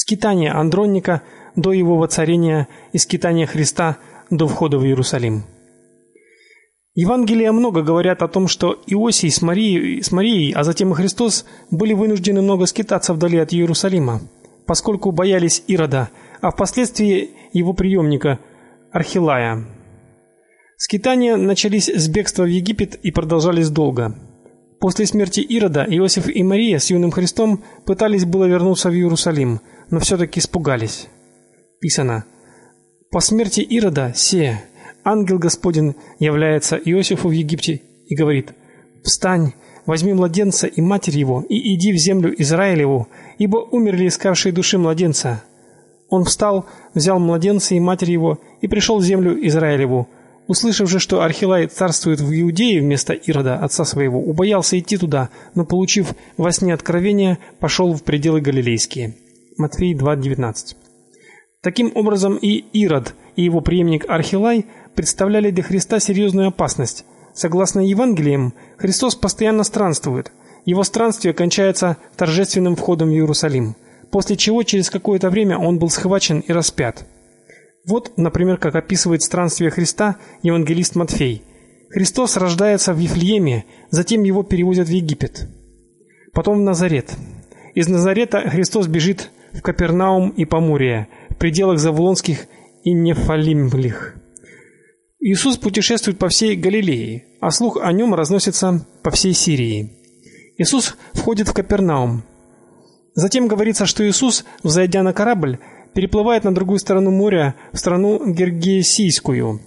скитание Андроника до его воцарения и скитание Христа до входа в Иерусалим. Евангелия много говорят о том, что Иосий с Марией, а затем и Христос были вынуждены много скитаться вдали от Иерусалима, поскольку боялись Ирода, а впоследствии его преемника Архилая. Скитания начались с бегства в Египет и продолжались долго. После смерти Ирода Иосиф и Мария с юным Христом пытались было вернуться в Иерусалим, но все-таки испугались. Писано: «По смерти Ирода ангел Господень является Иосифу в Египте и говорит: встань, возьми младенца и матерь его и иди в землю Израилеву, ибо умерли искавшие души младенца. Он встал, взял младенца и матерь его и пришел в землю Израилеву. Услышав же, что Архилай царствует в Иудее вместо Ирода, отца своего, убоялся идти туда, но, получив во сне откровение, пошел в пределы галилейские». Матфей 2:19. Таким образом, и Ирод, и его преемник Архилай представляли для Христа серьезную опасность. Согласно Евангелиям, Христос постоянно странствует. Его странствие кончается торжественным входом в Иерусалим, после чего через какое-то время он был схвачен и распят. Вот, например, как описывает странствие Христа евангелист Матфей. Христос рождается в Вифлееме, затем его перевозят в Египет, потом в Назарет. Из Назарета Христос бежит в Капернаум и Поморье, в пределах Завулонских и Нефалимлих. Иисус путешествует по всей Галилее, а слух о нем разносится по всей Сирии. Иисус входит в Капернаум. Затем говорится, что Иисус, взойдя на корабль, переплывает на другую сторону моря, в страну Гергесийскую.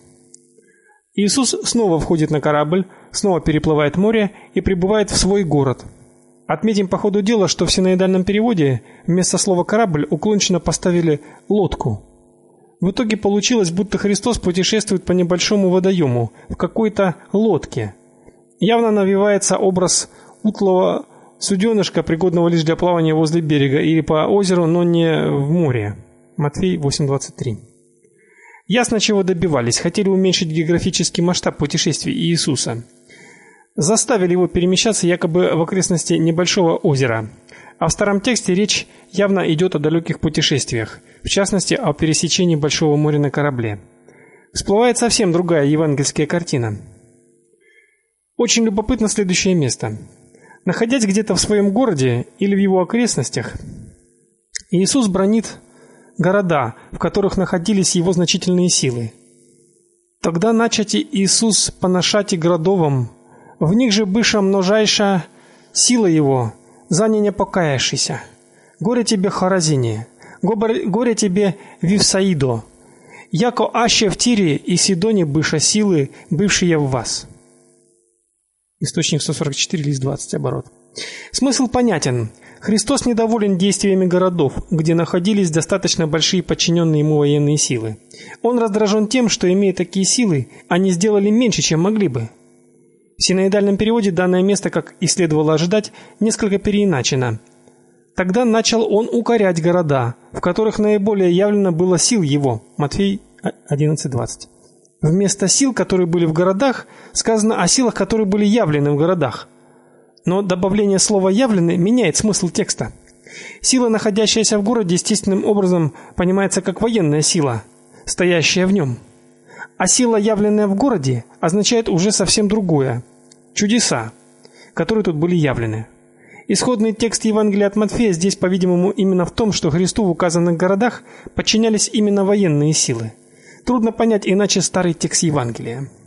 Иисус снова входит на корабль, снова переплывает море и прибывает в свой город. Отметим по ходу дела, что в синоидальном переводе вместо слова «корабль» уклончиво поставили «лодку». В итоге получилось, будто Христос путешествует по небольшому водоему в какой-то лодке. Явно навевается образ утлого суденышка, пригодного лишь для плавания возле берега или по озеру, но не в море. Матфей 8:23. Ясно, чего добивались. Хотели уменьшить географический масштаб путешествий Иисуса. Заставили его перемещаться якобы в окрестности небольшого озера. А в старом тексте речь явно идет о далеких путешествиях, в частности, о пересечении Большого моря на корабле. Всплывает совсем другая евангельская картина. Очень любопытно следующее место. Находясь где-то в своем городе или в его окрестностях, Иисус бранит города, в которых находились его значительные силы. Тогда начати Иисус поношати городовым, в них же быша множайша сила его, за не покаявшийся. Горе тебе, Хоразине, горе тебе, Вифсаидо, яко аще в Тире и Сидоне быша силы, бывшие в вас. Источник 144, лист 20, оборот. Смысл понятен. Христос недоволен действиями городов, где находились достаточно большие подчиненные ему военные силы. Он раздражен тем, что, имея такие силы, они сделали меньше, чем могли бы. В синоидальном переводе данное место, как и следовало ожидать, несколько переиначено. Тогда начал он укорять города, в которых наиболее явлено было сил его. Матфей 11:20. Вместо сил, которые были в городах, сказано о силах, которые были явлены в городах. Но добавление слова «явлены» меняет смысл текста. Сила, находящаяся в городе, естественным образом понимается как военная сила, стоящая в нем. А сила, явленная в городе, означает уже совсем другое – чудеса, которые тут были явлены. Исходный текст Евангелия от Матфея здесь, по-видимому, именно в том, что Христу в указанных городах подчинялись именно военные силы. Трудно понять иначе старый текст Евангелия.